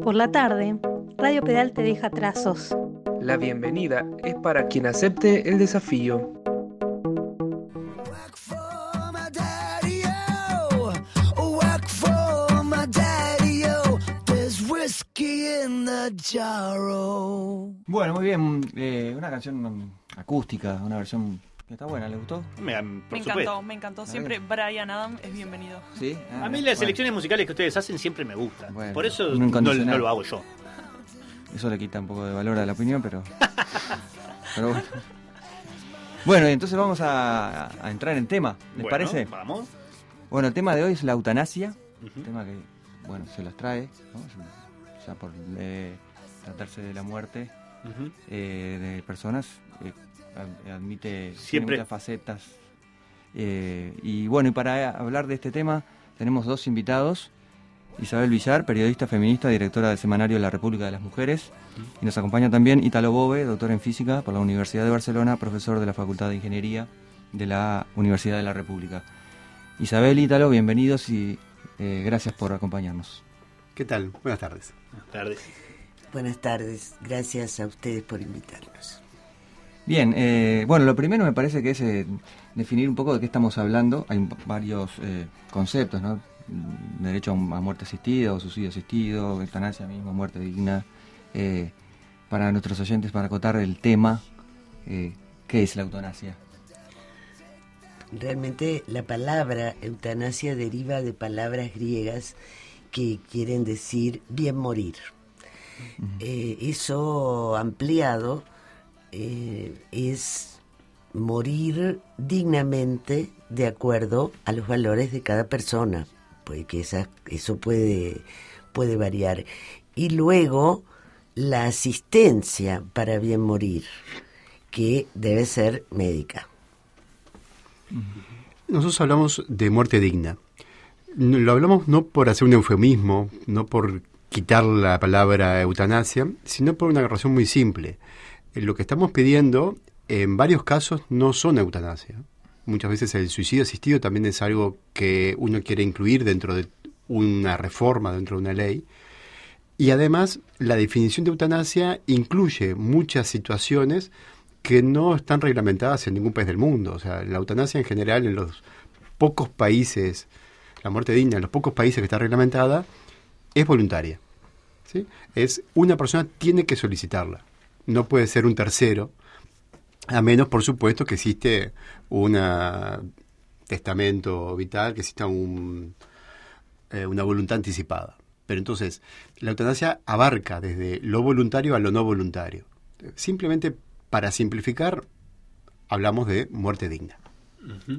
Por la tarde, Radio Pedal te deja trazos. La bienvenida es para quien acepte el desafío. Bueno, muy bien. Una canción acústica, una versión que está buena. ¿Le gustó? Me encantó. Siempre Bryan Adams es bienvenido. ¿Sí? A mí las selecciones musicales que ustedes hacen siempre me gustan. Bueno, por eso un no incondicional. lo hago yo. Eso le quita un poco de valor a la opinión, pero bueno. Bueno, entonces vamos a entrar en tema, ¿les parece? Vamos. Bueno, el tema de hoy es la eutanasia, Uh-huh. un tema que, bueno, se las trae, ¿no? Ya por tratarse de la muerte Uh-huh. de personas, admite Siempre. muchas facetas. Y bueno, y para hablar de este tema tenemos dos invitados. Isabel Villar, periodista feminista, directora del semanario La República de las Mujeres, y nos acompaña también Ítalo Bove, doctor en física por la Universidad de Barcelona, profesor de la Facultad de Ingeniería de la Universidad de la República. Isabel, Ítalo, bienvenidos y gracias por acompañarnos. ¿Qué tal? Buenas tardes. Buenas tardes. Buenas tardes, gracias a ustedes por invitarnos. Bien, bueno, lo primero me parece que es definir un poco de qué estamos hablando. Hay varios conceptos, ¿no? Derecho a muerte asistida o suicidio asistido, eutanasia mismo, muerte digna. Para nuestros oyentes, para acotar el tema, ¿qué es la eutanasia? Realmente la palabra eutanasia deriva de palabras griegas que quieren decir bien morir. Eso ampliado es morir dignamente de acuerdo a los valores de cada persona, porque eso puede variar. Y luego la asistencia para bien morir, que debe ser médica. Nosotros hablamos de muerte digna. Lo hablamos no por hacer un eufemismo, no por quitar la palabra eutanasia, sino por una razón muy simple. Lo que estamos pidiendo, en varios casos, no son eutanasia. Muchas veces el suicidio asistido también es algo que uno quiere incluir dentro de una reforma, dentro de una ley. Y además, la definición de eutanasia incluye muchas situaciones que no están reglamentadas en ningún país del mundo. O sea, la eutanasia en general en los pocos países, la muerte digna en los pocos países que está reglamentada, es voluntaria. ¿Sí? Es una persona tiene que solicitarla. No puede ser un tercero, a menos, por supuesto, que existe un testamento vital, que exista una voluntad anticipada. Pero entonces, la eutanasia abarca desde lo voluntario a lo no voluntario. Simplemente, para simplificar, hablamos de muerte digna. Uh-huh.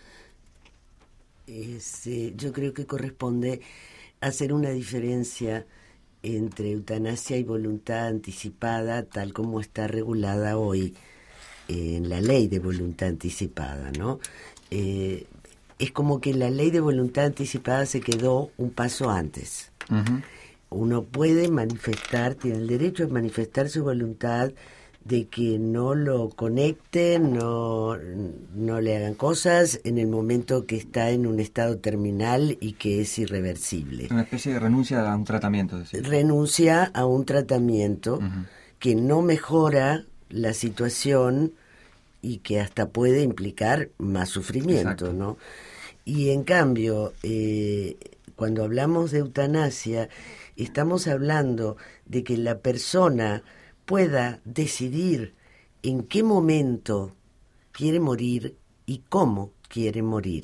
Yo creo que corresponde hacer una diferencia entre eutanasia y voluntad anticipada, tal como está regulada hoy en la ley de voluntad anticipada, ¿no? Es como que la ley de voluntad anticipada se quedó un paso antes. Uh-huh. Uno puede manifestar, tiene el derecho a manifestar su voluntad de que no lo conecten, no le hagan cosas en el momento que está en un estado terminal y que es irreversible. Una especie de renuncia a un tratamiento. ¿Sí? Renuncia a un tratamiento Uh-huh. que no mejora la situación y que hasta puede implicar más sufrimiento. Exacto. ¿No? Y en cambio, cuando hablamos de eutanasia, estamos hablando de que la persona pueda decidir en qué momento quiere morir y cómo quiere morir.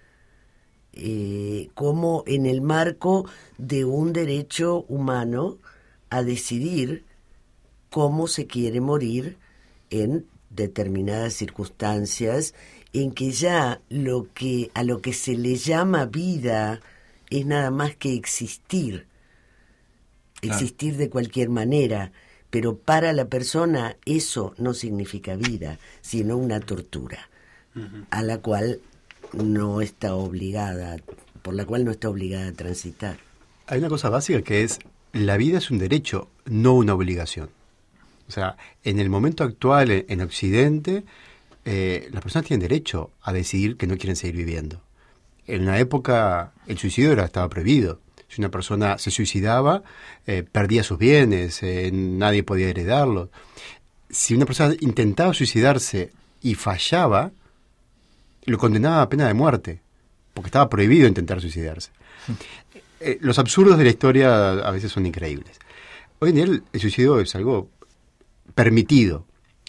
Como en el marco de un derecho humano a decidir cómo se quiere morir en determinadas circunstancias, en que ya a lo que se le llama vida es nada más que existir, existir de cualquier manera. Pero para la persona eso no significa vida, sino una tortura, uh-huh, a la cual no está obligada, por la cual no está obligada a transitar. Hay una cosa básica que es, la vida es un derecho, no una obligación. O sea, en el momento actual en Occidente, las personas tienen derecho a decidir que no quieren seguir viviendo. En una época el suicidio estaba prohibido. Si una persona se suicidaba, perdía sus bienes, nadie podía heredarlos. Si una persona intentaba suicidarse y fallaba, lo condenaba a pena de muerte, porque estaba prohibido intentar suicidarse. Los absurdos de la historia a veces son increíbles. Hoy en día el suicidio es algo permitido.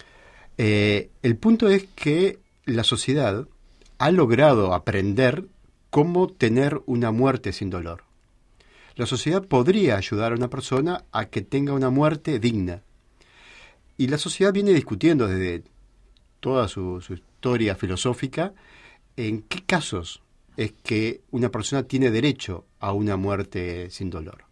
El punto es que la sociedad ha logrado aprender cómo tener una muerte sin dolor. La sociedad podría ayudar a una persona a que tenga una muerte digna. Y la sociedad viene discutiendo desde toda su historia filosófica en qué casos es que una persona tiene derecho a una muerte sin dolor.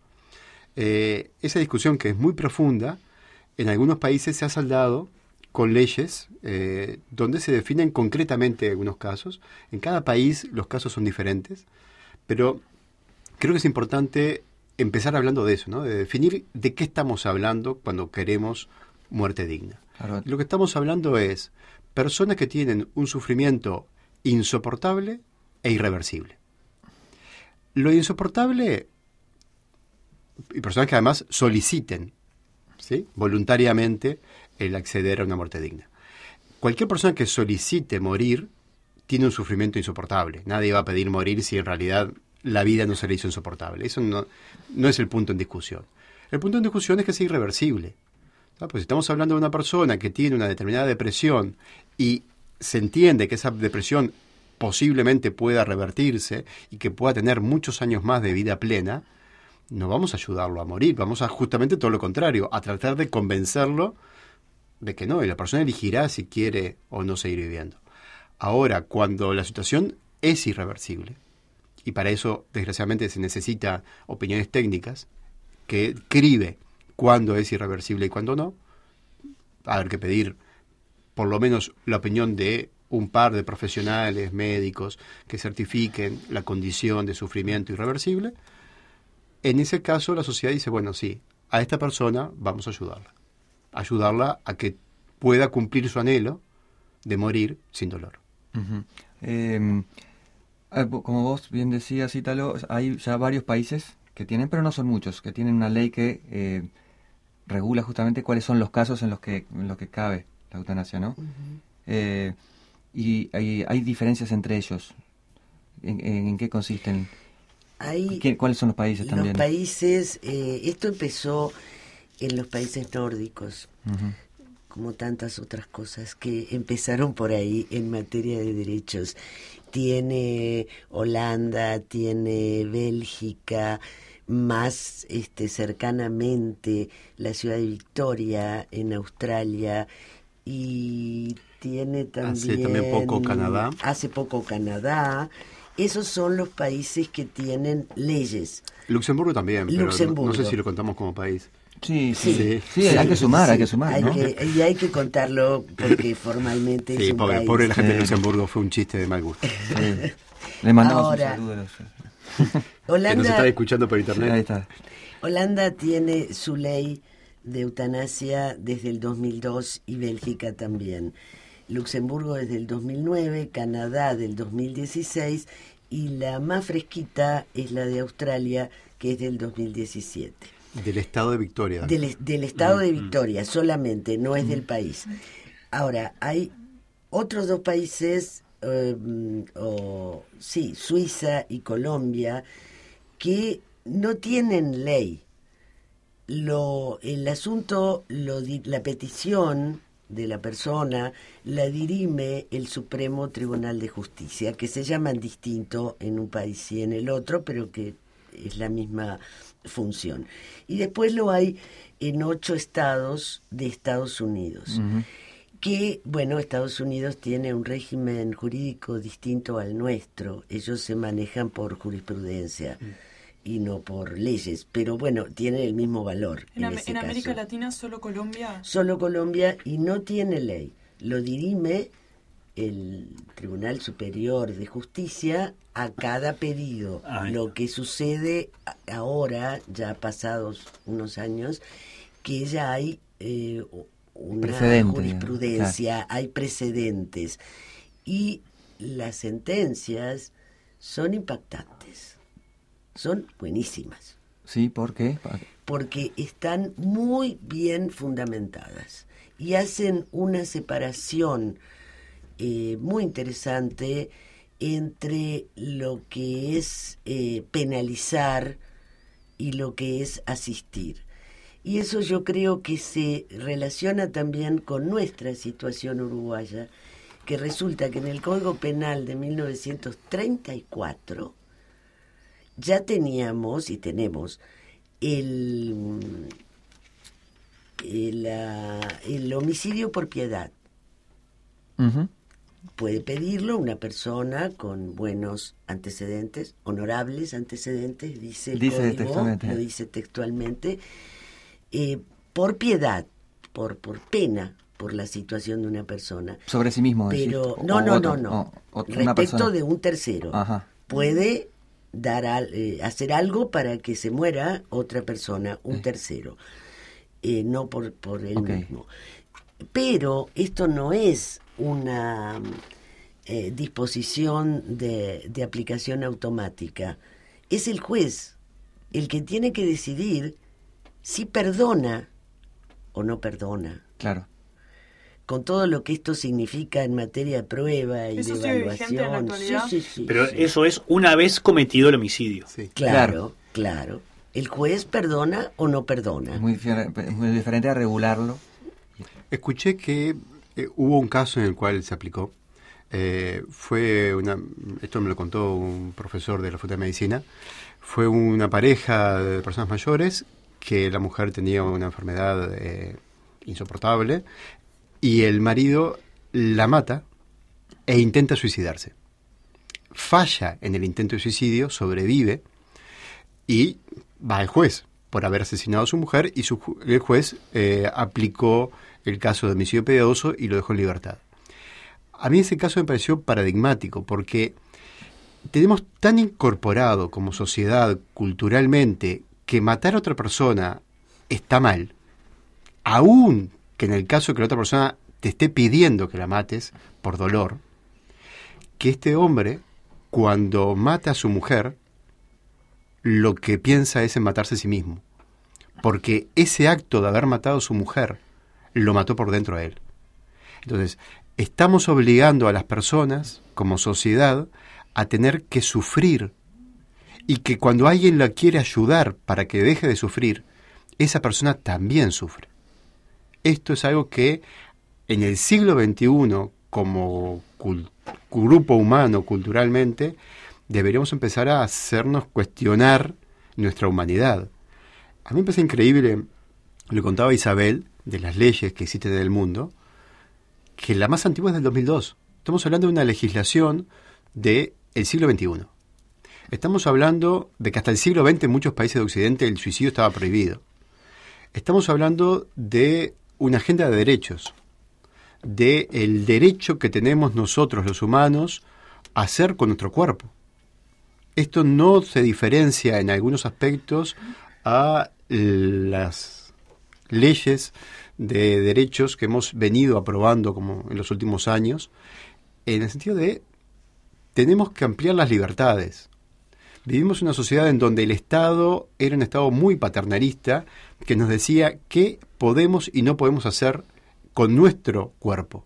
Esa discusión, que es muy profunda, en algunos países se ha saldado con leyes donde se definen concretamente algunos casos. En cada país los casos son diferentes, pero creo que es importante empezar hablando de eso, ¿no? De definir de qué estamos hablando cuando queremos muerte digna. Claro. Lo que estamos hablando es personas que tienen un sufrimiento insoportable e irreversible. Lo insoportable, y personas que además soliciten, ¿sí?, voluntariamente el acceder a una muerte digna. Cualquier persona que solicite morir tiene un sufrimiento insoportable. Nadie va a pedir morir si en realidad la vida no se le hizo insoportable. Eso no es el punto en discusión. El punto en discusión es que es irreversible. Pues si estamos hablando de una persona que tiene una determinada depresión y se entiende que esa depresión posiblemente pueda revertirse y que pueda tener muchos años más de vida plena, no vamos a ayudarlo a morir, vamos a justamente todo lo contrario, a tratar de convencerlo de que no, y la persona elegirá si quiere o no seguir viviendo. Ahora, cuando la situación es irreversible, y para eso desgraciadamente se necesita opiniones técnicas que cribe cuándo es irreversible y cuándo no, va a haber que pedir por lo menos la opinión de un par de profesionales médicos que certifiquen la condición de sufrimiento irreversible. En ese caso la sociedad dice, bueno, sí, a esta persona vamos a ayudarla a que pueda cumplir su anhelo de morir sin dolor. Uh-huh. Como vos bien decías, Ítalo, hay ya varios países que tienen, pero no son muchos, que tienen una ley que regula justamente cuáles son los casos en los que cabe la eutanasia, ¿no? Uh-huh. Y hay diferencias entre ellos. ¿En qué consisten? ¿Cuáles son los países también? Los países, esto empezó en los países nórdicos, uh-huh, como tantas otras cosas que empezaron por ahí en materia de derechos. Tiene Holanda, tiene Bélgica, más cercanamente la ciudad de Victoria en Australia, y tiene también... Hace también poco Canadá. Hace poco Canadá. Esos son los países que tienen leyes. Luxemburgo también, pero Luxemburgo. No sé si lo contamos como país. Sí, hay que sumar, ¿no? Y hay que contarlo porque formalmente es un país. Pobre la gente de Luxemburgo, fue un chiste de mal gusto. Le mandamos un saludo. Holanda, que nos está escuchando por internet. Ahí está. Holanda tiene su ley de eutanasia desde el 2002 y Bélgica también. Luxemburgo desde el 2009, Canadá del 2016 y la más fresquita es la de Australia, que es del 2017. Del estado de Victoria. Del estado de Victoria solamente, no es del país. Ahora, hay otros dos países, Suiza y Colombia, que no tienen ley. El asunto, la petición de la persona la dirime el Supremo Tribunal de Justicia, que se llaman distinto en un país y en el otro, pero que es la misma función. Y después lo hay en 8 estados de Estados Unidos, uh-huh, que, bueno, Estados Unidos tiene un régimen jurídico distinto al nuestro. Ellos se manejan por jurisprudencia y no por leyes, pero bueno, tienen el mismo valor. En América caso. Latina solo Colombia. Solo Colombia, y no tiene ley. Lo dirime el Tribunal Superior de Justicia a cada pedido. Lo que sucede ahora, ya pasados unos años, que ya hay una jurisprudencia, hay precedentes, y las sentencias son impactantes. son buenísimas. Sí, ¿por qué? Porque están muy bien fundamentadas y hacen una separación muy interesante entre lo que es penalizar y lo que es asistir. Y eso yo creo que se relaciona también con nuestra situación uruguaya, que resulta que en el Código Penal de 1934 ya teníamos y tenemos el homicidio por piedad. Uh-huh. Puede pedirlo una persona con buenos antecedentes, honorables antecedentes, dice el código, textualmente. lo dice textualmente, por piedad, por pena, por la situación de una persona. Sobre sí mismo. Pero decís, no. Una Respecto persona. de un tercero. Ajá. Puede hacer algo para que se muera otra persona, un tercero, no por él mismo. Pero esto no es una disposición de aplicación automática. Es el juez el que tiene que decidir si perdona o no perdona. Claro. Con todo lo que esto significa en materia de prueba y ¿Eso de sigue vigente en la evaluación. actualidad? Sí, Pero sí. eso es una vez cometido el homicidio. Sí. Claro. El juez perdona o no perdona. Es muy diferente a regularlo. Escuché que hubo un caso en el cual se aplicó. Esto me lo contó un profesor de la Facultad de Medicina. Fue una pareja de personas mayores que la mujer tenía una enfermedad insoportable y el marido la mata e intenta suicidarse. Falla en el intento de suicidio, sobrevive y va al juez por haber asesinado a su mujer y el juez aplicó el caso de homicidio piadoso y lo dejó en libertad. A mí ese caso me pareció paradigmático porque tenemos tan incorporado como sociedad culturalmente que matar a otra persona está mal, aún que en el caso que la otra persona te esté pidiendo que la mates por dolor, que este hombre, cuando mata a su mujer, lo que piensa es en matarse a sí mismo, porque ese acto de haber matado a su mujer lo mató por dentro a él. Entonces, estamos obligando a las personas, como sociedad, a tener que sufrir, y que cuando alguien la quiere ayudar para que deje de sufrir, esa persona también sufre. Esto es algo que en el siglo XXI, como grupo humano culturalmente, deberíamos empezar a hacernos cuestionar nuestra humanidad. A mí me parece increíble, le contaba Isabel, de las leyes que existen en el mundo, que la más antigua es del 2002. Estamos hablando de una legislación del siglo XXI. Estamos hablando de que hasta el siglo XX en muchos países de Occidente el suicidio estaba prohibido. Estamos hablando de una agenda de derechos, de el derecho que tenemos nosotros los humanos a hacer con nuestro cuerpo. Esto no se diferencia en algunos aspectos a las leyes de derechos que hemos venido aprobando como en los últimos años, en el sentido de tenemos que ampliar las libertades. Vivimos en una sociedad en donde el Estado era un Estado muy paternalista que nos decía qué podemos y no podemos hacer con nuestro cuerpo.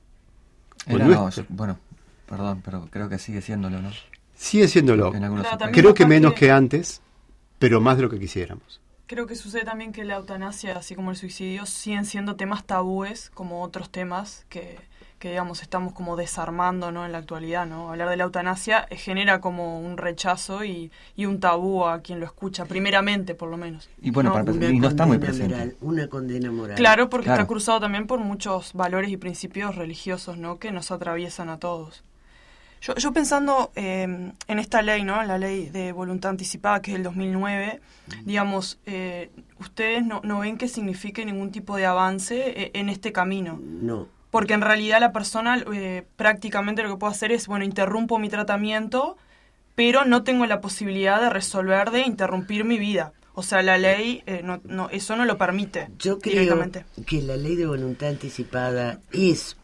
Bueno, perdón, pero creo que sigue siéndolo, ¿no? Sigue siéndolo. Claro, creo que menos que antes, pero más de lo que quisiéramos. Creo que sucede también que la eutanasia, así como el suicidio, siguen siendo temas tabúes, como otros temas que digamos, estamos como desarmando, ¿no?, en la actualidad, ¿no? Hablar de la eutanasia genera como un rechazo y un tabú a quien lo escucha, primeramente, por lo menos. Y bueno, ¿no? y no está muy presente. Una condena moral. Claro, porque está cruzado también por muchos valores y principios religiosos, ¿no?, que nos atraviesan a todos. Yo pensando en esta ley, ¿no?, la ley de voluntad anticipada, que es del 2009, digamos, ustedes no ven que signifique ningún tipo de avance en este camino. No. Porque en realidad la persona prácticamente lo que puede hacer es, bueno, interrumpo mi tratamiento, pero no tengo la posibilidad de resolver, de interrumpir mi vida. O sea, la ley eso no lo permite. Yo creo que la ley de voluntad anticipada es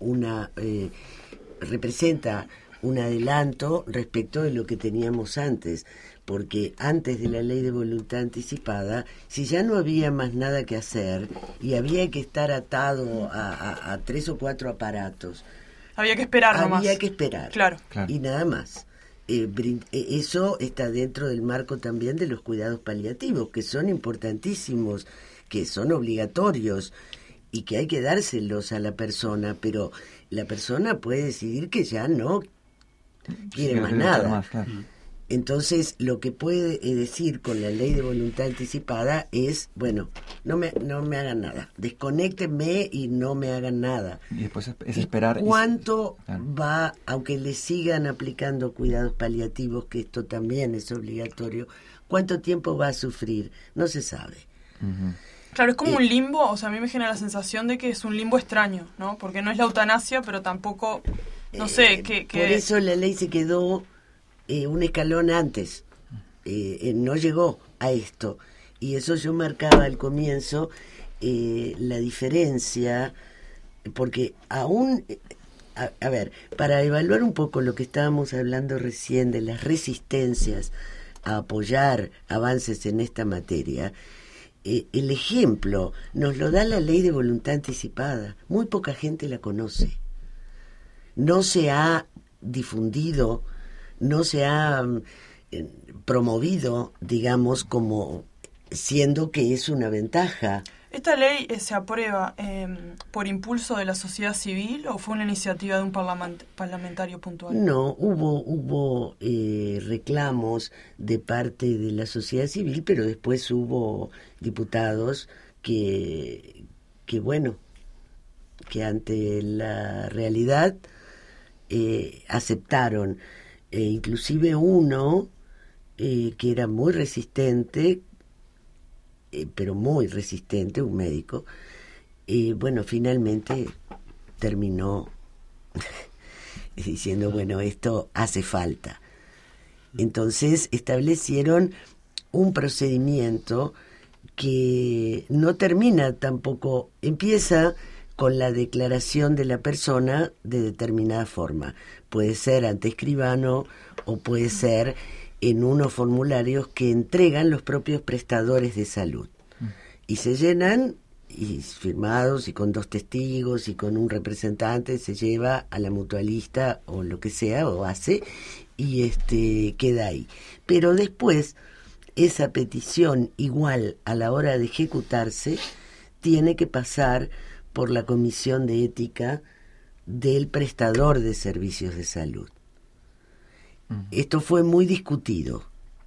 representa un adelanto respecto de lo que teníamos antes, porque antes de la ley de voluntad anticipada, si ya no había más nada que hacer y había que estar atado a 3 o 4 aparatos, había que esperar nomás. Había que esperar. Claro. Y nada más. Eso está dentro del marco también de los cuidados paliativos, que son importantísimos, que son obligatorios y que hay que dárselos a la persona, pero la persona puede decidir que ya no quiere más nada. Más, claro. Entonces, lo que puede decir con la ley de voluntad anticipada es, bueno, no me hagan nada, desconéctenme y no me hagan nada. Y después es esperar. ¿Cuánto claro. va, aunque le sigan aplicando cuidados paliativos, que esto también es obligatorio, cuánto tiempo va a sufrir? No se sabe. Uh-huh. Claro, es como un limbo, o sea, a mí me genera la sensación de que es un limbo extraño, ¿no? Porque no es la eutanasia, pero tampoco, no sé, que... Por eso la ley se quedó un escalón antes, no llegó a esto, y eso yo marcaba al comienzo la diferencia, porque aún, a ver, para evaluar un poco lo que estábamos hablando recién de las resistencias a apoyar avances en esta materia, el ejemplo nos lo da la ley de voluntad anticipada. Muy poca gente la conoce, no se ha difundido, no se ha promovido, digamos, como siendo que es una ventaja. ¿Esta ley se aprueba por impulso de la sociedad civil o fue una iniciativa de un parlamentario puntual? No, hubo reclamos de parte de la sociedad civil, pero después hubo diputados que bueno, que ante la realidad aceptaron. Inclusive uno que era muy resistente, pero muy resistente, un médico, bueno, finalmente terminó diciendo, bueno, esto hace falta. Entonces establecieron un procedimiento que no termina tampoco, empieza con la declaración de la persona de determinada forma. Puede ser ante escribano o puede ser en unos formularios que entregan los propios prestadores de salud. Y se llenan, y firmados, y con 2 testigos, y con un representante, se lleva a la mutualista o lo que sea, o hace, y queda ahí. Pero después, esa petición, igual a la hora de ejecutarse, tiene que pasar por la Comisión de Ética del prestador de servicios de salud. Esto fue muy discutido,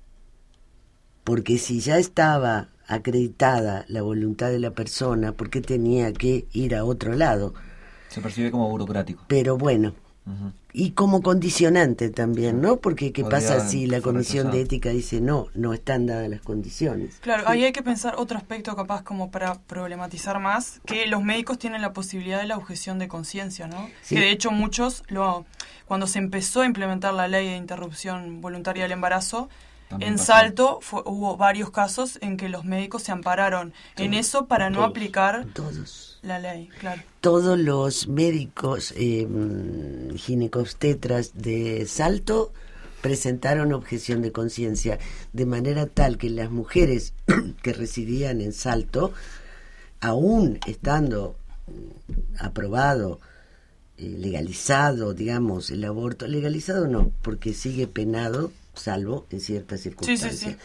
porque si ya estaba acreditada la voluntad de la persona, ¿por qué tenía que ir a otro lado? Se percibe como burocrático. Pero bueno, y como condicionante también, ¿no? Porque ¿qué pasa si la Comisión de Ética dice no están dadas las condiciones? Claro, ahí hay que pensar otro aspecto capaz como para problematizar más, que los médicos tienen la posibilidad de la objeción de conciencia, ¿no? Sí. Que de hecho muchos, cuando se empezó a implementar la ley de interrupción voluntaria del embarazo, también en pasó. Salto hubo varios casos en que los médicos se ampararon en eso para no aplicar la ley, claro. Todos los médicos ginecobstetras de Salto presentaron objeción de conciencia, de manera tal que las mujeres que residían en Salto, aún estando aprobado, legalizado, digamos, el aborto, legalizado no, porque sigue penado, salvo en ciertas circunstancias,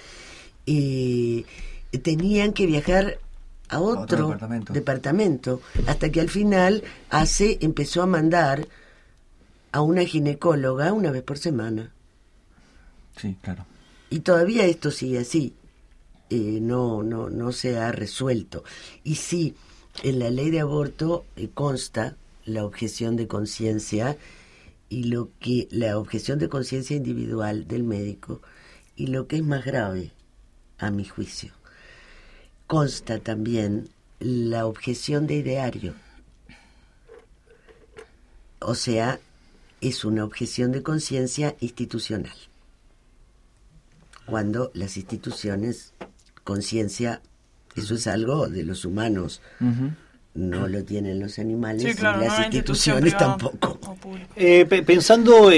y tenían que viajar a otro departamento, hasta que al final empezó a mandar a una ginecóloga una vez por semana. Sí, claro. Y todavía esto sigue así, no se ha resuelto. Y sí, en la ley de aborto consta la objeción de conciencia, y la objeción de conciencia individual del médico, y lo que es más grave, a mi juicio, consta también la objeción de ideario. O sea, es una objeción de conciencia institucional. Cuando las instituciones, conciencia, eso es algo de los humanos no lo tienen los animales, Sí, claro, y las no una institución instituciones privada tampoco. o pública. Pensando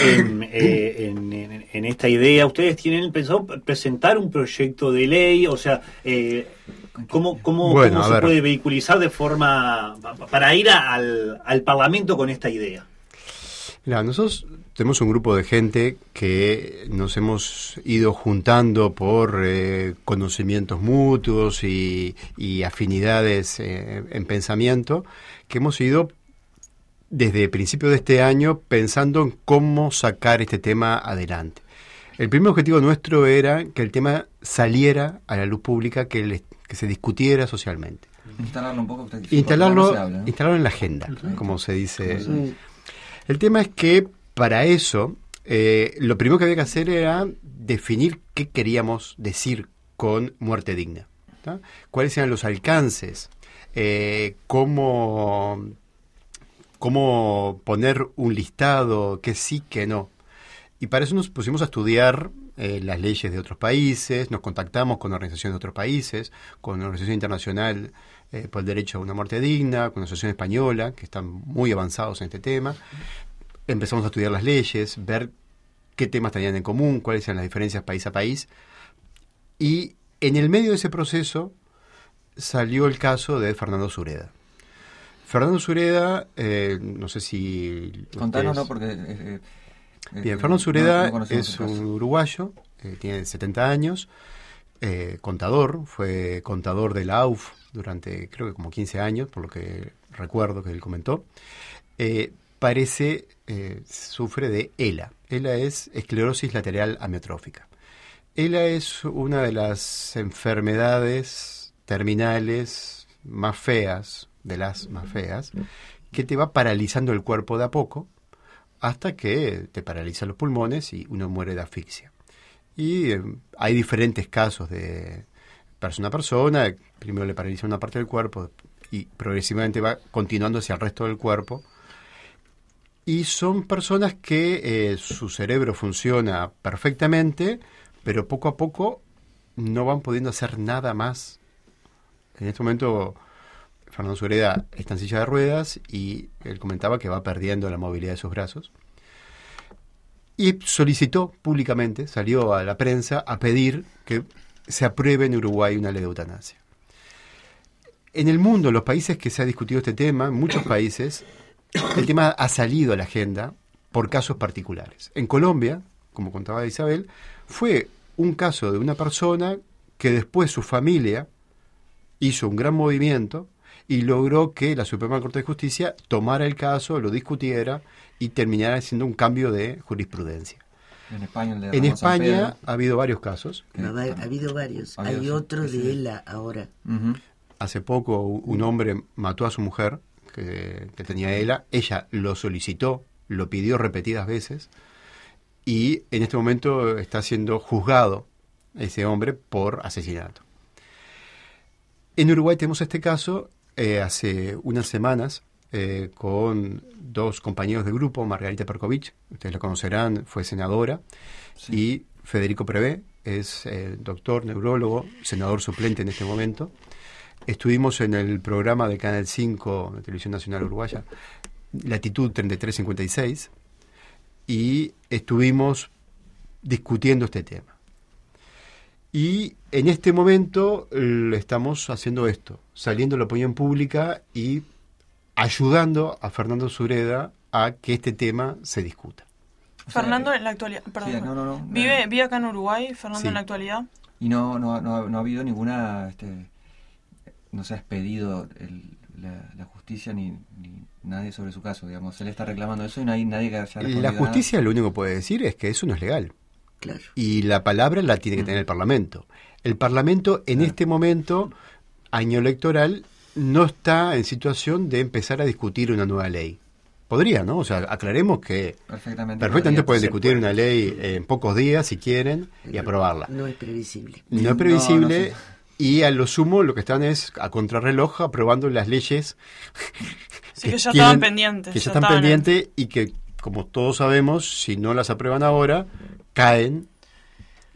en esta idea, ¿ustedes tienen pensado presentar un proyecto de ley? O sea, ¿cómo Bueno, a se ver. puede vehiculizar de forma para ir al Parlamento con esta idea? Mira, nosotros tenemos un grupo de gente que nos hemos ido juntando por conocimientos mutuos y afinidades en pensamiento, que hemos ido desde principios de este año pensando en cómo sacar este tema adelante. El primer objetivo nuestro era que el tema saliera a la luz pública, que se discutiera socialmente. Instalarlo un poco. Usted, Instalarlo, no se habla, ¿no? instalarlo en la agenda, como se dice. Sí. El tema es que para eso lo primero que había que hacer era definir qué queríamos decir con muerte digna, ¿tá? Cuáles eran los alcances, cómo poner un listado, que sí, que no. Y para eso nos pusimos a estudiar las leyes de otros países, nos contactamos con organizaciones de otros países, con la Organización Internacional por el Derecho a una Muerte Digna, con la Asociación Española, que están muy avanzados en este tema. Empezamos a estudiar las leyes, ver qué temas tenían en común, cuáles eran las diferencias país a país. Y en el medio de ese proceso salió el caso de Fernando Sureda. Fernando Sureda, no sé si... Contanos, ustedes- ¿no? Porque... Bien, Fernando Sureda no conocemos es su caso. un uruguayo, tiene 70 años, contador, fue contador de la AUF durante creo que como 15 años, por lo que recuerdo que él comentó. Sufre de ELA. ELA es esclerosis lateral amiotrófica. ELA es una de las enfermedades terminales más feas, de las más feas, que te va paralizando el cuerpo de a poco, hasta que te paraliza los pulmones y uno muere de asfixia. Y hay diferentes casos de persona a persona. Primero le paraliza una parte del cuerpo y progresivamente va continuando hacia el resto del cuerpo. Y son personas que su cerebro funciona perfectamente, pero poco a poco no van pudiendo hacer nada más. En este momento Fernando Sureda está en silla de ruedas y él comentaba que va perdiendo la movilidad de sus brazos. Y solicitó públicamente, salió a la prensa a pedir que se apruebe en Uruguay una ley de eutanasia. En el mundo, en los países que se ha discutido este tema, en muchos países, el tema ha salido a la agenda por casos particulares. En Colombia, como contaba Isabel, fue un caso de una persona que después su familia hizo un gran movimiento y logró que la Suprema Corte de Justicia tomara el caso, lo discutiera y terminara haciendo un cambio de jurisprudencia. En España, el de En Ramón San España Pedro. ha habido varios casos. Ha habido varios. Había, Hay sí, otro sí, de sí. ELA ahora. Ujú. Hace poco un hombre mató a su mujer, que tenía ELA. Ella lo solicitó, lo pidió repetidas veces y en este momento está siendo juzgado ese hombre por asesinato. En Uruguay tenemos este caso hace unas semanas con dos compañeros de grupo, Margarita Perkovich, ustedes la conocerán, fue senadora, Sí. y Federico Prevé, es doctor, neurólogo, senador suplente en este momento. Estuvimos en el programa de Canal 5 de Televisión Nacional Uruguaya, Latitud 3356, y estuvimos discutiendo este tema. Y en este momento estamos haciendo esto, saliendo a la opinión pública y ayudando a Fernando Sureda a que este tema se discuta. O sea, Fernando en la actualidad, perdón. sí, no. ¿Vive acá en Uruguay, Fernando, Sí. en la actualidad? Y no ha habido ninguna, no se ha expedido la justicia ni nadie sobre su caso, digamos. Él está reclamando eso y no hay nadie que haya respondido La nada. justicia lo único que puede decir es que eso no es legal. Claro. Y la palabra la tiene que tener el Parlamento. El Parlamento en este momento, año electoral, no está en situación de empezar a discutir una nueva ley. Podría, ¿no? O sea, aclaremos que Perfectamente pueden se discutir puede. una ley en pocos días, si quieren, y aprobarla. No es previsible. No es previsible No, no y a lo sumo lo que están es a contrarreloj aprobando las leyes Sí, que ya tienen- estaban pendientes. que ya están estaban en- pendientes y que, como todos sabemos, si no las aprueban ahora, caen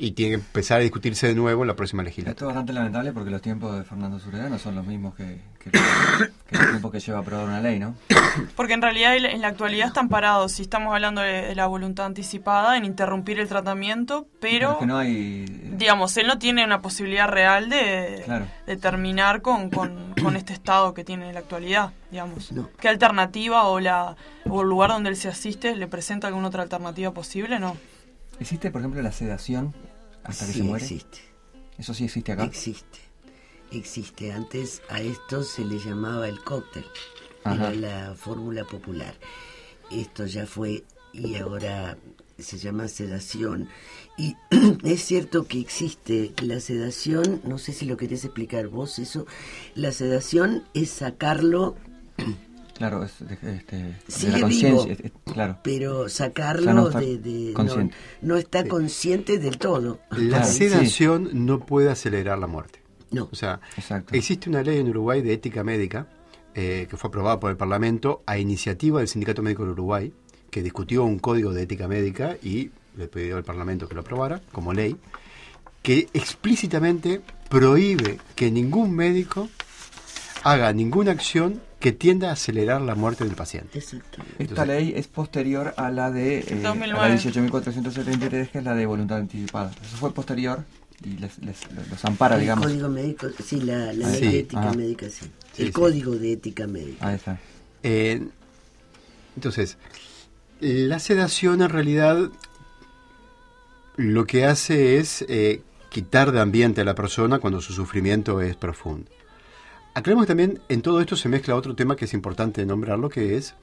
y tiene que empezar a discutirse de nuevo en la próxima Esto legislatura. es bastante lamentable porque los tiempos de Fernando Sureda no son los mismos que el tiempo que lleva a aprobar una ley, ¿no? Porque en realidad en la actualidad están parados, si estamos hablando de la voluntad anticipada, en interrumpir el tratamiento, pero es que no hay... digamos, él no tiene una posibilidad real Claro. de terminar con este estado que tiene en la actualidad, digamos. No. ¿Qué alternativa o el lugar donde él se asiste le presenta alguna otra alternativa posible? No. ¿Existe, por ejemplo, la sedación hasta que se muere? Existe. ¿Eso sí existe acá? Existe. Antes a esto se le llamaba el cóctel. Ajá. Era la fórmula popular. Esto ya fue y ahora se llama sedación. Y es cierto que existe la sedación, no sé si lo querés explicar vos eso. La sedación es sacarlo... Claro, es Sigue de la vivo, conciencia, claro. pero sacarlo Ya no está de consciente. no está consciente del todo. La Claro, sedación no puede acelerar la muerte. No. O sea, Exacto. existe una ley en Uruguay de ética médica que fue aprobada por el Parlamento a iniciativa del Sindicato Médico del Uruguay, que discutió un código de ética médica y le pidió al Parlamento que lo aprobara como ley, que explícitamente prohíbe que ningún médico haga ninguna acción que tienda a acelerar la muerte del paciente. Exacto. Esta ley es posterior a la de 2009. a la 18.473, que es la de voluntad anticipada. Eso fue posterior y los ampara, El digamos. código médico, sí, la ley Sí. de ética Ah. médica, sí. Sí, El sí. código de ética médica. Ahí está. Entonces, la sedación en realidad lo que hace es quitar de ambiente a la persona cuando su sufrimiento es profundo. Aclaremos que también en todo esto se mezcla otro tema que es importante nombrarlo, que es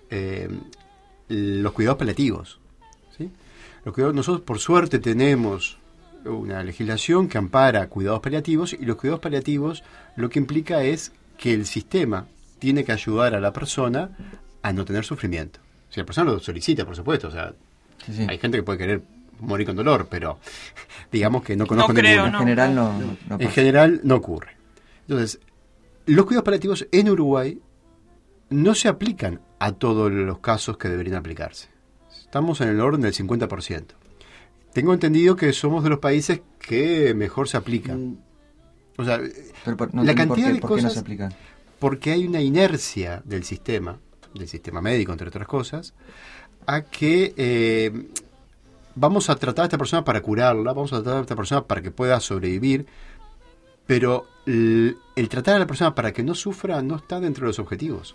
los cuidados paliativos, ¿sí? Nosotros por suerte tenemos una legislación que ampara cuidados paliativos, y los cuidados paliativos lo que implica es que el sistema tiene que ayudar a la persona a no tener sufrimiento. Si la persona lo solicita, por supuesto, o sea, Sí. hay gente que puede querer morir con dolor, pero digamos que no conozco No creo, ninguna. En general no En pasa. general no ocurre. Entonces, los cuidados paliativos en Uruguay no se aplican a todos los casos que deberían aplicarse. Estamos en el orden del 50%. Tengo entendido que somos de los países que mejor se aplican. O sea, Pero no la entiendo cantidad de por qué no cosas, se aplican. porque hay una inercia del sistema médico, entre otras cosas, a que vamos a tratar a esta persona para curarla, vamos a tratar a esta persona para que pueda sobrevivir, pero el tratar a la persona para que no sufra no está dentro de los objetivos.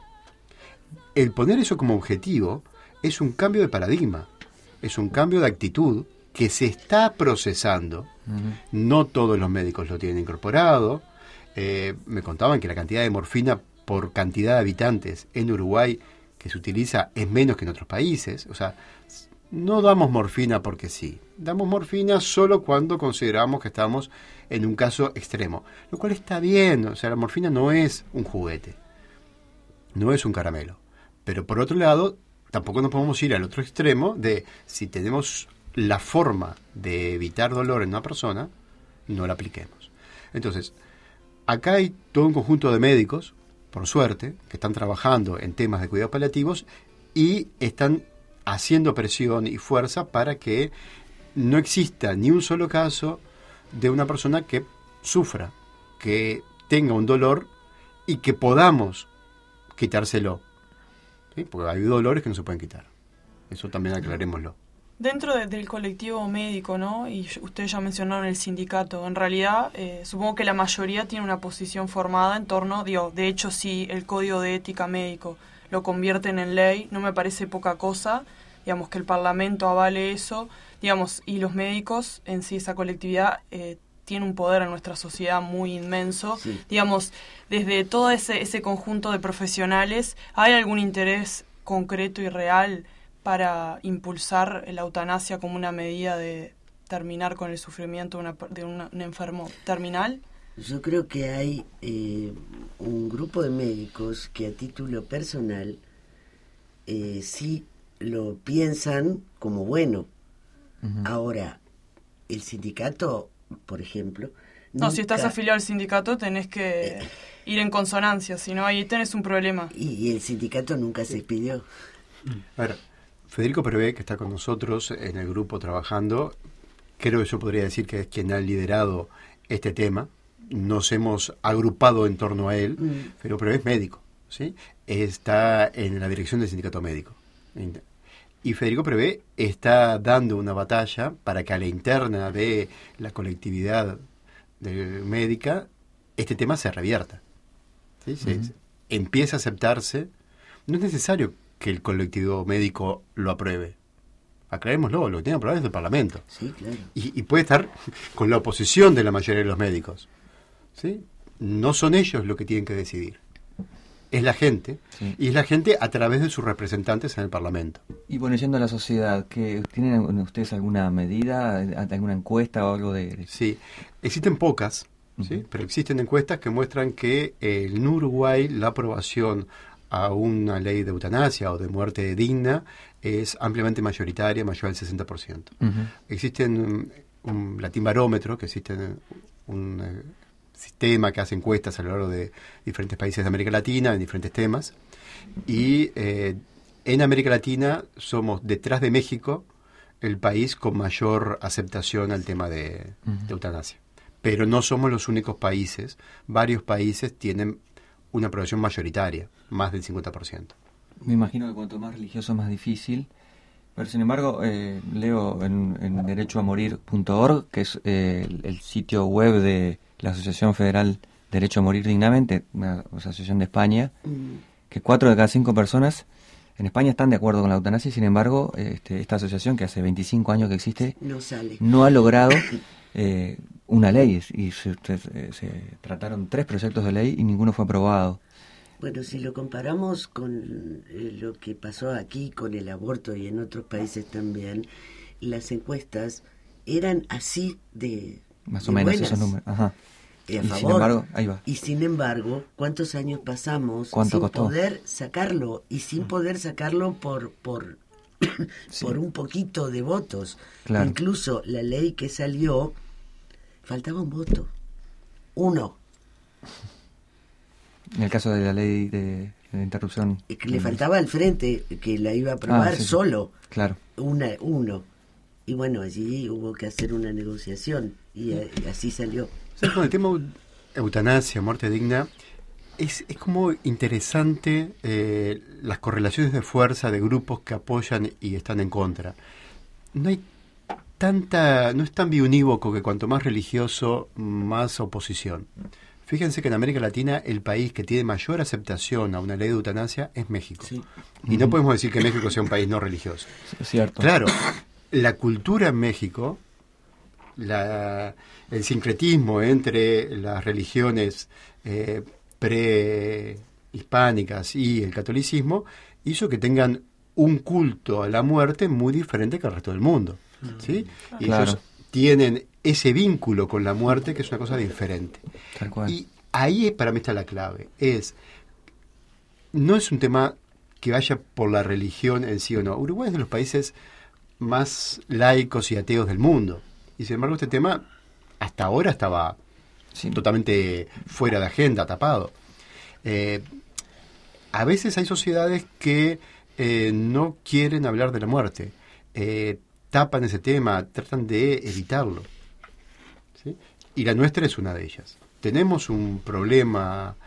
El poner eso como objetivo es un cambio de paradigma, es un cambio de actitud que se está procesando. Ujú. No todos los médicos lo tienen incorporado. Me contaban que la cantidad de morfina por cantidad de habitantes en Uruguay que se utiliza es menos que en otros países. O sea, no damos morfina porque sí. Damos morfina solo cuando consideramos que estamos en un caso extremo. Lo cual está bien. O sea, la morfina no es un juguete. No es un caramelo. Pero por otro lado, tampoco nos podemos ir al otro extremo de si tenemos la forma de evitar dolor en una persona, no la apliquemos. Entonces, acá hay todo un conjunto de médicos, por suerte, que están trabajando en temas de cuidados paliativos y están haciendo presión y fuerza para que no exista ni un solo caso de una persona que sufra, que tenga un dolor y que podamos quitárselo. ¿Sí? Porque hay dolores que no se pueden quitar. Eso también aclarémoslo. Dentro del colectivo médico, ¿no? Y ustedes ya mencionaron el sindicato. En realidad, supongo que la mayoría tiene una posición formada en torno, de hecho, si el código de ética médico lo convierten en ley, no me parece poca cosa, digamos, que el Parlamento avale eso, digamos, y los médicos en sí, esa colectividad, tiene un poder en nuestra sociedad muy inmenso. Sí. Digamos, desde todo ese conjunto de profesionales, ¿hay algún interés concreto y real para impulsar la eutanasia como una medida de terminar con el sufrimiento de un enfermo terminal? Yo creo que hay un grupo de médicos que a título personal sí lo piensan como bueno. Ujú. Ahora, el sindicato, por ejemplo... No, si estás nunca- afiliado al sindicato tenés que ir en consonancia, si no ahí tenés un problema. y el sindicato nunca se expidió. A ver, Federico Prevé, que está con nosotros en el grupo trabajando, creo que yo podría decir que es quien ha liderado este tema. Nos hemos agrupado en torno a él, pero es médico, ¿sí? Está en la dirección del sindicato médico. Y Federico Prevé está dando una batalla para que a la interna de la colectividad médica este tema se revierta. ¿Sí? Empieza a aceptarse. No es necesario que el colectivo médico lo apruebe. Aclarémoslo, lo que tiene que aprobar es el Parlamento. Sí, claro. Y puede estar con la oposición de la mayoría de los médicos. ¿Sí? No son ellos los que tienen que decidir. Es la gente, sí. Y es la gente a través de sus representantes en el Parlamento. Y bueno, yendo a la sociedad, ¿tienen ustedes alguna medida, alguna encuesta o algo de...? Sí, existen pocas, ¿sí? Pero existen encuestas que muestran que en Uruguay la aprobación a una ley de eutanasia o de muerte digna es ampliamente mayoritaria, mayor al 60%. Existen un Latin Barómetro, que existe un sistema que hace encuestas a lo largo de diferentes países de América Latina en diferentes temas, y en América Latina somos, detrás de México, el país con mayor aceptación al tema de eutanasia. Pero no somos los únicos países. Varios países tienen una aprobación mayoritaria, más del 50%. Me imagino que cuanto más religioso, más difícil. Pero sin embargo, leo en derechoamorir.org, que es el sitio web de la Asociación Federal Derecho a Morir Dignamente, una asociación de España, que 4 de cada 5 personas en España están de acuerdo con la eutanasia, y sin embargo, esta asociación, que hace 25 años que existe, no ha logrado una ley, y se trataron 3 proyectos de ley y ninguno fue aprobado. Bueno, si lo comparamos con lo que pasó aquí con el aborto y en otros países también, las encuestas eran así de más o menos buenas, esos números. Ajá. A favor. Sin embargo, ahí va. Y sin embargo, ¿cuántos años pasamos sin costó? Poder sacarlo? Y sin poder sacarlo por sí. por un poquito de votos. Claro. Incluso la ley que salió, faltaba un voto. 1. En el caso de la ley de interrupción. Le faltaba al frente, que la iba a aprobar solo. Claro. 1. Y bueno, allí hubo que hacer una negociación y así salió. O sea, con el tema eutanasia, muerte digna, es como interesante las correlaciones de fuerza de grupos que apoyan y están en contra. No es tan biunívoco que cuanto más religioso, más oposición. Fíjense que en América Latina el país que tiene mayor aceptación a una ley de eutanasia es México. Sí. Y no podemos decir que México sea un país no religioso. Es cierto. Claro, la cultura en México, el sincretismo entre las religiones prehispánicas y el catolicismo hizo que tengan un culto a la muerte muy diferente que el resto del mundo. ¿Sí? Y ellos tienen ese vínculo con la muerte, que es una cosa diferente. Tal cual. Y ahí para mí está la clave. No es un tema que vaya por la religión en sí o no. Uruguay es de los países más laicos y ateos del mundo. Y sin embargo este tema hasta ahora estaba totalmente fuera de agenda, tapado. A veces hay sociedades que no quieren hablar de la muerte. Tapan ese tema, tratan de evitarlo. ¿Sí? Y la nuestra es una de ellas. Tenemos un problema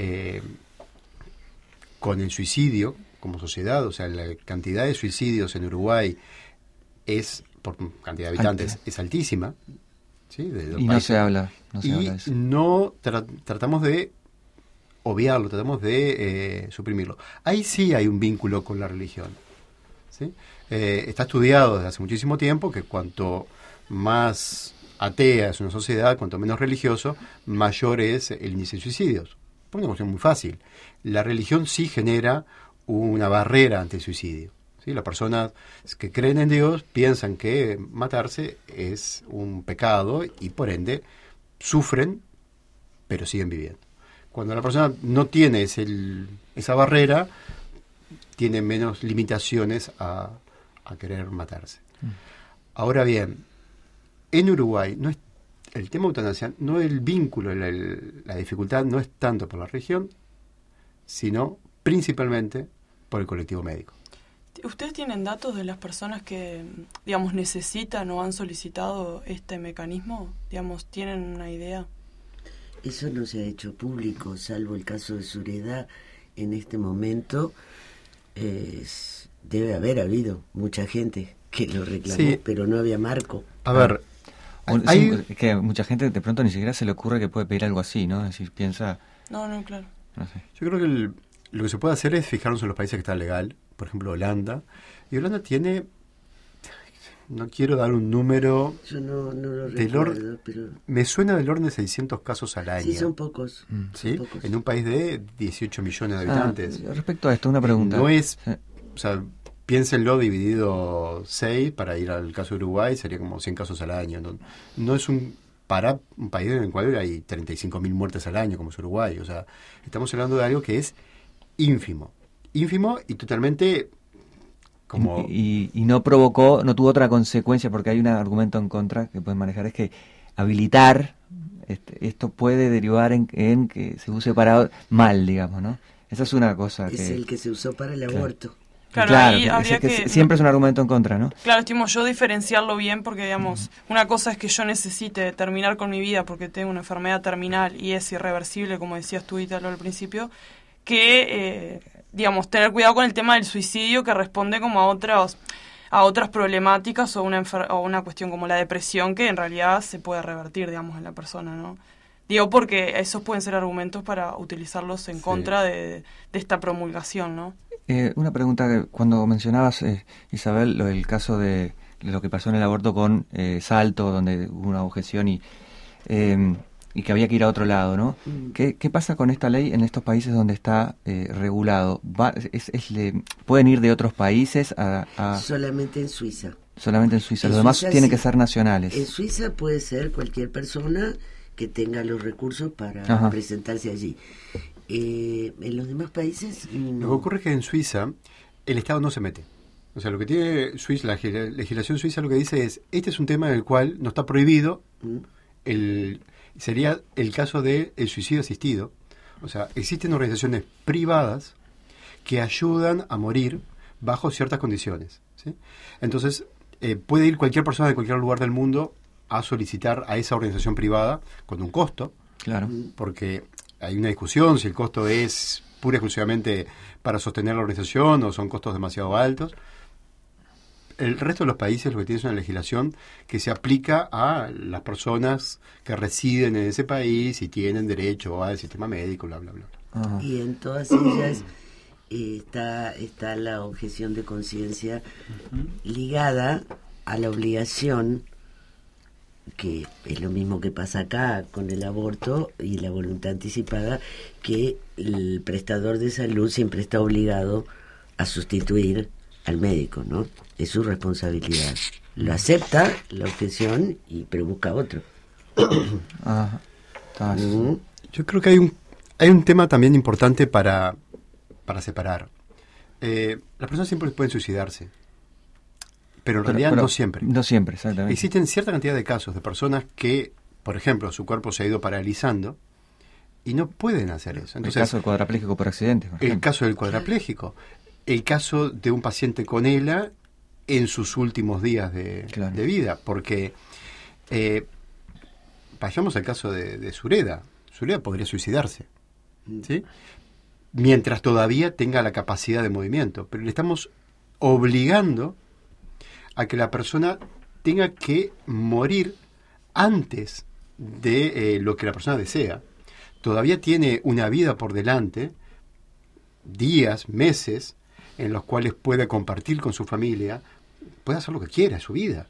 con el suicidio como sociedad, o sea, la cantidad de suicidios en Uruguay es, por cantidad de habitantes, es altísima. ¿Sí? Y no se habla de eso. No tratamos de obviarlo, tratamos de suprimirlo. Ahí sí hay un vínculo con la religión. ¿Sí? Está estudiado desde hace muchísimo tiempo que cuanto más atea es una sociedad, cuanto menos religioso, mayor es el índice de suicidios. Por una cuestión muy fácil. La religión sí genera una barrera ante el suicidio. ¿Sí? Las personas que creen en Dios piensan que matarse es un pecado y por ende sufren, pero siguen viviendo. Cuando la persona no tiene esa barrera, tiene menos limitaciones a querer matarse. Ahora bien, en Uruguay el tema eutanasia, no el vínculo, la dificultad no es tanto por la religión, sino principalmente por el colectivo médico. ¿Ustedes tienen datos de las personas que, digamos, necesitan o han solicitado este mecanismo? Digamos, ¿tienen una idea? Eso no se ha hecho público, salvo el caso de Sureda. En este momento debe haber habido mucha gente que lo reclamó, Sí. pero no había marco. A ver, Sí, que mucha gente de pronto ni siquiera se le ocurre que puede pedir algo así, ¿no? Es decir, piensa... No, claro. No sé. yo creo que lo que se puede hacer es fijarnos en los países que está legal, por ejemplo Holanda, y Holanda tiene, no quiero dar un número, Yo no lo Del recuerdo, pero me suena del orden de 600 casos al año. sí, son pocos. ¿Sí? Son pocos. En un país de 18 millones de habitantes. Respecto a esto, una pregunta. No es, Sí. o sea, piénsenlo dividido 6 para ir al caso de Uruguay, sería como 100 casos al año. No es para un país en el cual hay 35.000 muertes al año, como es Uruguay. O sea, estamos hablando de algo que es ínfimo y totalmente como... Y no provocó, no tuvo otra consecuencia, porque hay un argumento en contra que pueden manejar, es que habilitar esto puede derivar en que se use para mal, digamos, ¿no? Esa es una cosa Es el que se usó para el Claro. aborto. Claro, ahí que habría que... siempre es un argumento en contra, ¿no? Claro, estimo yo diferenciarlo bien porque, digamos, una cosa es que yo necesite terminar con mi vida porque tengo una enfermedad terminal y es irreversible, como decías tú, Ítalo, al principio, que, digamos, tener cuidado con el tema del suicidio que responde como a otras problemáticas o una cuestión como la depresión que en realidad se puede revertir, digamos, en la persona, ¿no? Digo porque esos pueden ser argumentos para utilizarlos en contra de esta promulgación, ¿no? Una pregunta, que cuando mencionabas, Isabel, el caso de lo que pasó en el aborto con Salto, donde hubo una objeción y que había que ir a otro lado, ¿no? ¿Qué pasa con esta ley en estos países donde está regulado? ¿Pueden ir de otros países a Solamente en Suiza. solamente en Suiza? En Los demás Suiza tienen sí. que ser nacionales. En Suiza puede ser cualquier persona que tenga los recursos para Ajá. presentarse allí. En los demás países Lo que no. ocurre es que en Suiza el Estado no se mete. O sea, lo que tiene Suiza, la legislación suiza lo que dice es, este es un tema en el cual no está prohibido, sería el caso del suicidio asistido. O sea, existen organizaciones privadas que ayudan a morir bajo ciertas condiciones, ¿sí? Entonces, puede ir cualquier persona de cualquier lugar del mundo a solicitar a esa organización privada con un costo, Claro. porque hay una discusión si el costo es pura y exclusivamente para sostener la organización o son costos demasiado altos. El resto de los países lo que tiene es una legislación que se aplica a las personas que residen en ese país y tienen derecho al sistema médico, bla, bla, bla. Ajá. Y en todas ellas está la objeción de conciencia ligada a la obligación, que es lo mismo que pasa acá con el aborto y la voluntad anticipada, que el prestador de salud siempre está obligado a sustituir al médico, ¿no? Es su responsabilidad. Lo acepta, la objeción, pero busca otro. Ajá. Está bien. Mm. Yo creo que hay un tema también importante para separar. Las personas siempre pueden suicidarse, pero en realidad no siempre. No siempre, exactamente. Existen cierta cantidad de casos de personas que, por ejemplo, su cuerpo se ha ido paralizando y no pueden hacer eso. Entonces, el caso del cuadrapléjico por accidente, por el ejemplo. caso del cuadrapléjico, el caso de un paciente con ELA en sus últimos días de vida, porque vayamos al caso de Sureda. Sureda podría suicidarse, ¿sí? Mientras todavía tenga la capacidad de movimiento, pero le estamos obligando a que la persona tenga que morir antes de lo que la persona desea. Todavía tiene una vida por delante, días, meses, en los cuales puede compartir con su familia, puede hacer lo que quiera, es su vida.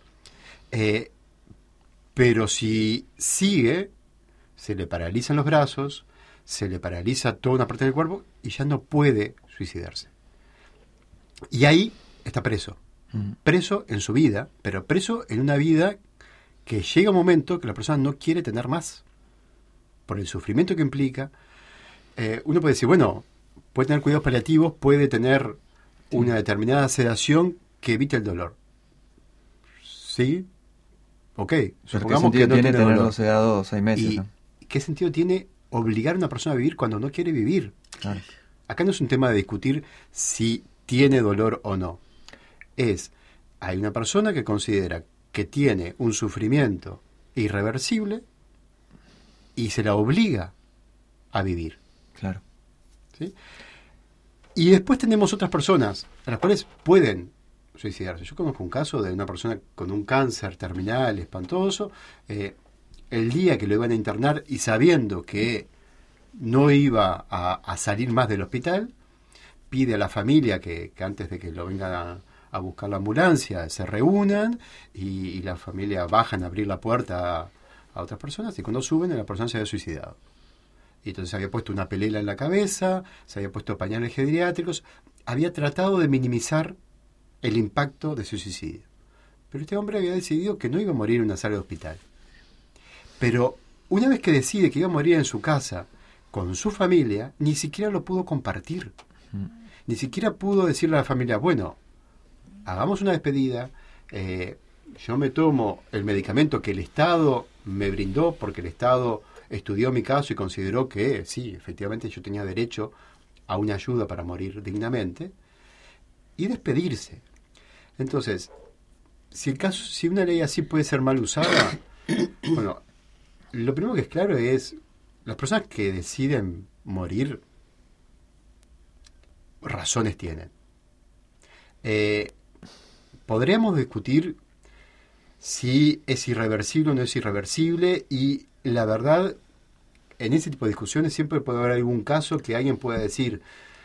Pero si sigue, se le paralizan los brazos, se le paraliza toda una parte del cuerpo y ya no puede suicidarse. Y ahí está preso. Preso en su vida, pero preso en una vida que llega un momento que la persona no quiere tener más. Por el sufrimiento que implica. Uno puede decir, bueno, puede tener cuidados paliativos, puede tener una determinada sedación que evite el dolor. ¿Sí? Ok. Supongamos que no tiene tenerlo sedado 6 meses. ¿Y ¿no? qué sentido tiene obligar a una persona a vivir cuando no quiere vivir? Claro. Acá no es un tema de discutir si tiene dolor o no. hay una persona que considera que tiene un sufrimiento irreversible y se la obliga a vivir. Claro. ¿Sí? Y después tenemos otras personas a las cuales pueden suicidarse. Yo conozco un caso de una persona con un cáncer terminal espantoso, el día que lo iban a internar y sabiendo que no iba a salir más del hospital, pide a la familia que antes de que lo vengan a buscar la ambulancia se reúnan y la familia bajan a abrir la puerta a otras personas, y cuando suben la persona se había suicidado. Y entonces se había puesto una pelela en la cabeza, se había puesto pañales geriátricos, había tratado de minimizar el impacto de su suicidio. Pero este hombre había decidido que no iba a morir en una sala de hospital. Pero una vez que decide que iba a morir en su casa con su familia, ni siquiera lo pudo compartir. Ni siquiera pudo decirle a la familia, bueno, hagamos una despedida, yo me tomo el medicamento que el Estado me brindó, porque el Estado estudió mi caso y consideró que sí, efectivamente yo tenía derecho a una ayuda para morir dignamente, y despedirse. Entonces, si una ley así puede ser mal usada, bueno, lo primero que es claro es, las personas que deciden morir, razones tienen. Podríamos discutir si es irreversible o no es irreversible, y la verdad, en ese tipo de discusiones siempre puede haber algún caso que alguien pueda decir,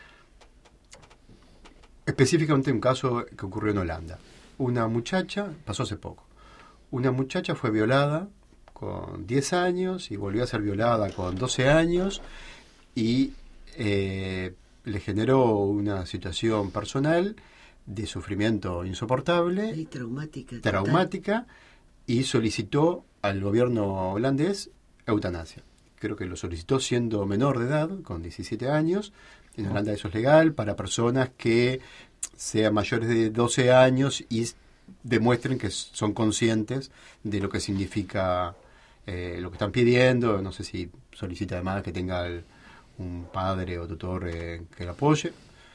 específicamente un caso que ocurrió en Holanda. Una muchacha, pasó hace poco, una muchacha fue violada con 10 años y volvió a ser violada con 12 años y le generó una situación personal de sufrimiento insoportable, y traumática, y solicitó al gobierno holandés eutanasia. Creo que lo solicitó siendo menor de edad, con 17 años. En Holanda eso es legal para personas que sean mayores de 12 años y demuestren que son conscientes de lo que significa lo que están pidiendo. No sé si solicita además que tenga un padre o tutor que lo apoye.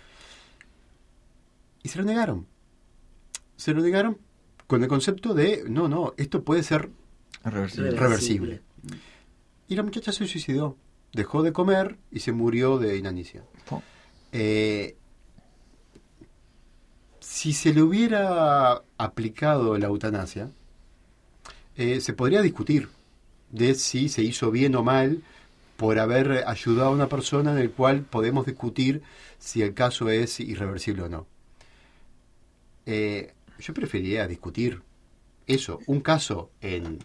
Y se lo negaron. Se lo negaron con el concepto de, no, esto puede ser reversible. Y la muchacha se suicidó. Dejó de comer y se murió de inanición. Si se le hubiera aplicado la eutanasia, se podría discutir de si se hizo bien o mal por haber ayudado a una persona en el cual podemos discutir si el caso es irreversible o no. Yo preferiría discutir eso, un caso en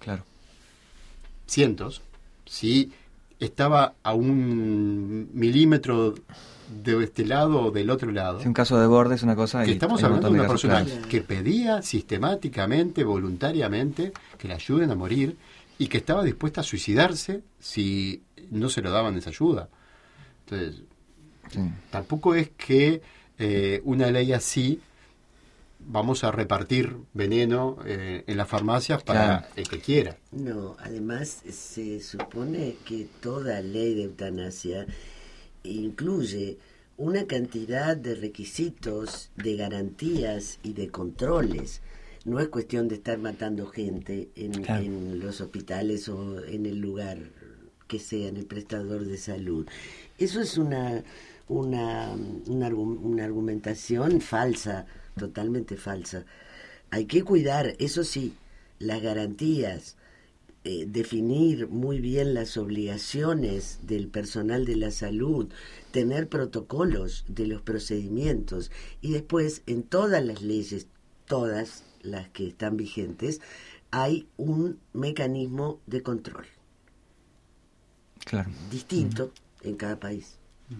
cientos, si estaba a 1 milímetro de este lado o del otro lado. Si un caso de borde es una cosa... Que estamos hablando de una persona que pedía sistemáticamente, voluntariamente, que la ayuden a morir y que estaba dispuesta a suicidarse si no se lo daban esa ayuda. Entonces, tampoco es que una ley así vamos a repartir veneno en las farmacias para el que quiera. No, además se supone que toda ley de eutanasia incluye una cantidad de requisitos, de garantías y de controles. No es cuestión de estar matando gente en los hospitales o en el lugar que sea, en el prestador de salud. Eso es una argumentación falsa, totalmente falsa. Hay que cuidar, eso sí, las garantías, definir muy bien las obligaciones del personal de la salud, tener protocolos de los procedimientos, y después en todas las leyes, todas las que están vigentes, hay un mecanismo de control distinto en cada país.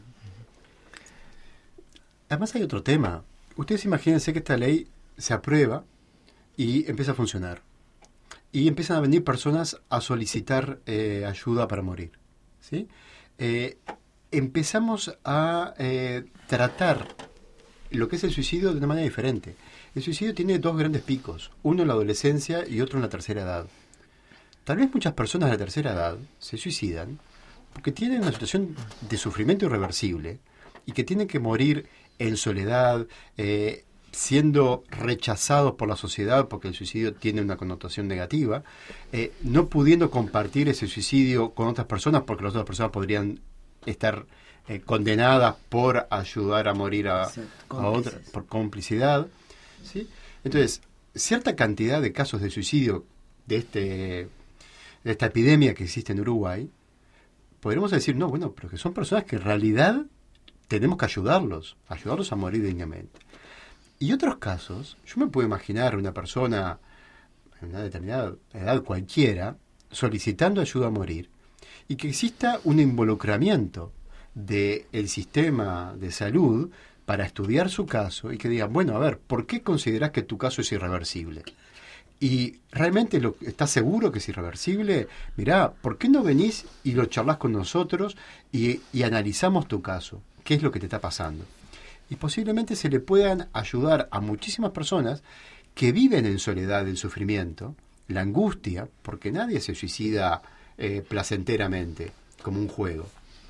Además hay otro tema. Ustedes imagínense que esta ley se aprueba y empieza a funcionar. Y empiezan a venir personas a solicitar ayuda para morir. ¿Sí? Empezamos a tratar lo que es el suicidio de una manera diferente. El suicidio tiene 2 grandes picos. Uno en la adolescencia y otro en la tercera edad. Tal vez muchas personas de la tercera edad se suicidan porque tienen una situación de sufrimiento irreversible y que tienen que morir en soledad, siendo rechazados por la sociedad porque el suicidio tiene una connotación negativa, no pudiendo compartir ese suicidio con otras personas porque las otras personas podrían estar condenadas por ayudar a morir a otra, por complicidad, ¿sí? Entonces, cierta cantidad de casos de suicidio de esta epidemia que existe en Uruguay, podríamos decir, no, bueno, pero que son personas que en realidad tenemos que ayudarlos a morir dignamente. Y otros casos, yo me puedo imaginar una persona en una determinada edad cualquiera solicitando ayuda a morir y que exista un involucramiento del sistema de salud para estudiar su caso y que digan, bueno, a ver, ¿por qué considerás que tu caso es irreversible? Y realmente ¿estás seguro que es irreversible? Mirá, ¿por qué no venís y lo charlás con nosotros y analizamos tu caso? ¿Qué es lo que te está pasando? Y posiblemente se le puedan ayudar a muchísimas personas que viven en soledad el sufrimiento, la angustia, porque nadie se suicida placenteramente, como un juego.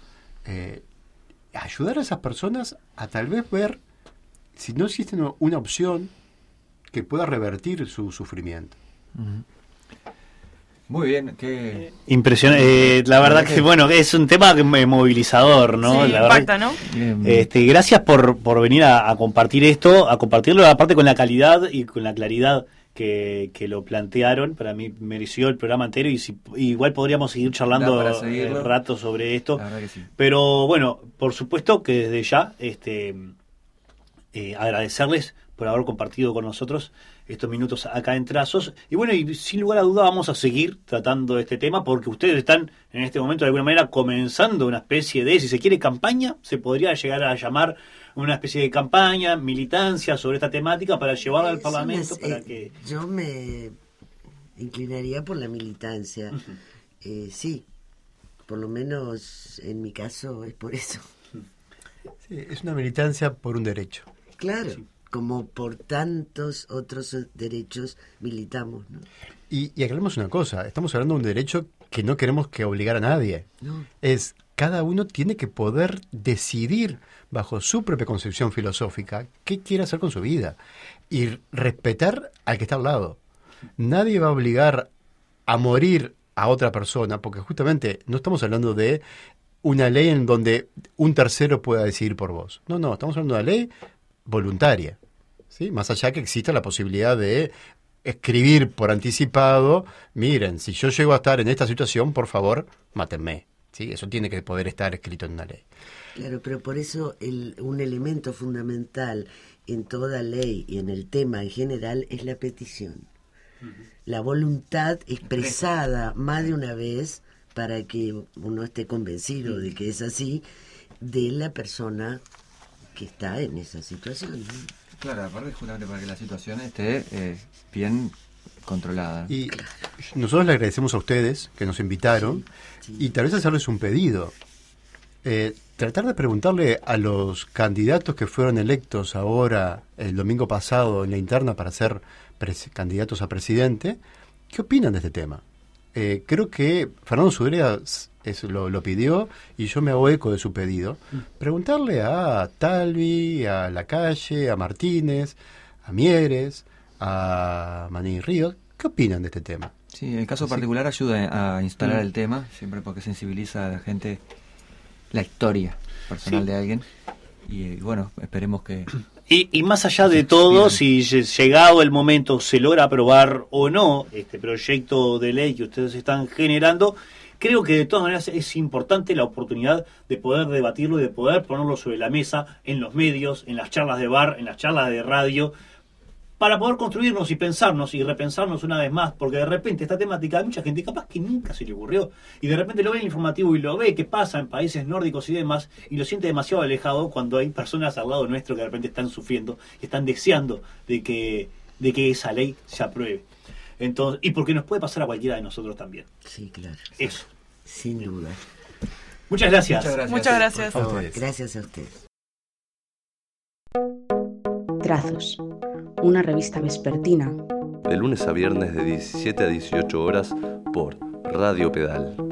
Ayudar a esas personas a tal vez ver si no existe una opción que pueda revertir su sufrimiento. Muy bien, qué impresionante. La verdad que bueno, es un tema movilizador, ¿no? Sí, la impacta, verdad, ¿no? Gracias por venir a compartir esto, a compartirlo aparte con la calidad y con la claridad que lo plantearon. Para mí mereció el programa entero y igual podríamos seguir charlando rato sobre esto. La verdad que sí. Pero bueno, por supuesto que desde ya agradecerles por haber compartido con nosotros estos minutos acá en Trazos. Y bueno, y sin lugar a duda vamos a seguir tratando este tema porque ustedes están en este momento de alguna manera comenzando una especie de, si se quiere, campaña, se podría llegar a llamar una especie de campaña, militancia sobre esta temática para llevarla al Parlamento. Yo me inclinaría por la militancia. Sí, por lo menos en mi caso es por eso. Sí, es una militancia por un derecho. Claro. Sí. Como por tantos otros derechos militamos, ¿no? Y aclaremos una cosa, estamos hablando de un derecho que no queremos que obligar a nadie. No. Es, cada uno tiene que poder decidir bajo su propia concepción filosófica qué quiere hacer con su vida y respetar al que está al lado. Nadie va a obligar a morir a otra persona porque justamente no estamos hablando de una ley en donde un tercero pueda decidir por vos. No, estamos hablando de una ley voluntaria, ¿sí? Más allá que exista la posibilidad de escribir por anticipado, miren, si yo llego a estar en esta situación, por favor, mátenme, ¿sí? Eso tiene que poder estar escrito en una ley. Claro, pero por eso un elemento fundamental en toda ley y en el tema en general es la petición. La voluntad expresada más de una vez para que uno esté convencido de que es así, de la persona que está en esa situación, ¿no? Claro, aparte justamente para que la situación esté bien controlada. Y nosotros le agradecemos a ustedes que nos invitaron y tal vez hacerles un pedido. Tratar de preguntarle a los candidatos que fueron electos ahora, el domingo pasado, en la interna para ser candidatos a presidente, ¿qué opinan de este tema? Creo que Fernando Sudrea lo pidió y yo me hago eco de su pedido. Preguntarle a Talvi, a Lacalle, a Martínez, a Mieres, a Maní Ríos, ¿qué opinan de este tema? Sí, el caso particular ayuda a instalar el tema, siempre porque sensibiliza a la gente la historia personal de alguien. Y bueno, esperemos que... Y más allá de todo, si llegado el momento se logra aprobar o no este proyecto de ley que ustedes están generando, creo que de todas maneras es importante la oportunidad de poder debatirlo y de poder ponerlo sobre la mesa en los medios, en las charlas de bar, en las charlas de radio, para poder construirnos y pensarnos y repensarnos una vez más, porque de repente esta temática hay mucha gente capaz que nunca se le ocurrió y de repente lo ve en el informativo y lo ve que pasa en países nórdicos y demás y lo siente demasiado alejado cuando hay personas al lado nuestro que de repente están sufriendo y están deseando de que esa ley se apruebe. Entonces, y porque nos puede pasar a cualquiera de nosotros también. Sí, claro. Eso. Sin duda. Muchas gracias. Muchas gracias. Por favor, gracias a ustedes. Trazos, una revista vespertina. De lunes a viernes de 17 a 18 horas por Radio Pedal.